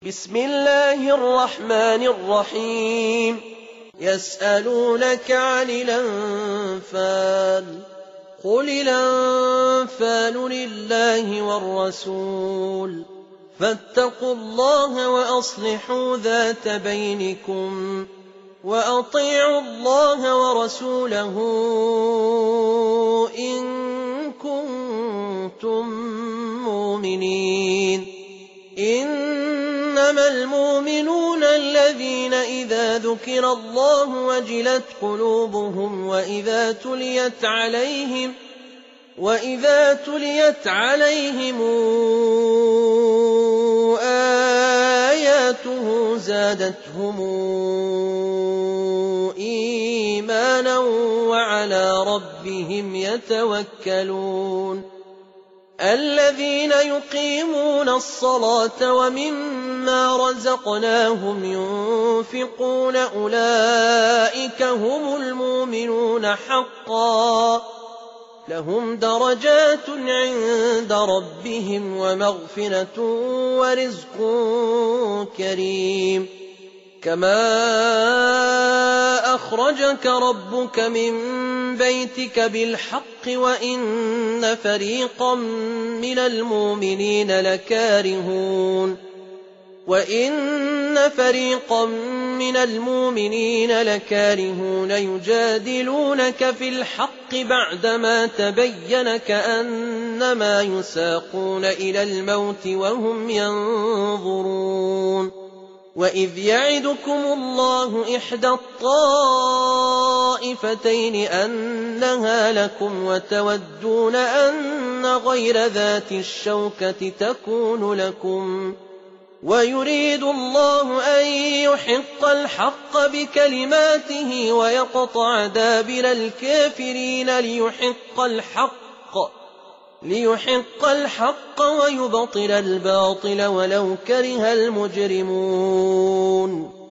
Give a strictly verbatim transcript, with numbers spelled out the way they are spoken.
بسم الله الرحمن الرحيم يسألونك عن الأنفال قل الأنفال لله والرسول فاتقوا الله وأصلحوا ذات بينكم وأطيعوا الله ورسوله إن كنتم مؤمنين إنما المؤمنون الذين إذا ذكر الله وجلت قلوبهم وإذا تليت عليهم وإذا تليت عليهم آياته زادتهم إيمانا وعلى ربهم يتوكلون الذين يقيمون الصلاة ومما رزقناهم ينفقون أولئك هم المؤمنون حقا لهم درجات عند ربهم ومغفرة ورزق كريم كما أخرجك ربك من بيتك بالحق وإن فريقا من المؤمنين لكارهون وإن فريقا من المؤمنين لكارهون يجادلونك في الحق بعدما تبين كأنما يساقون إلى الموت وهم ينظرون وإذ يعدكم الله إحدى الطائفتين أنها لكم وتودون أن غير ذات الشوكة تكون لكم ويريد الله أن يحق الحق بكلماته ويقطع دابر الكافرين ليحق الحق ليحق الحق ويبطل الباطل ولو كره المجرمون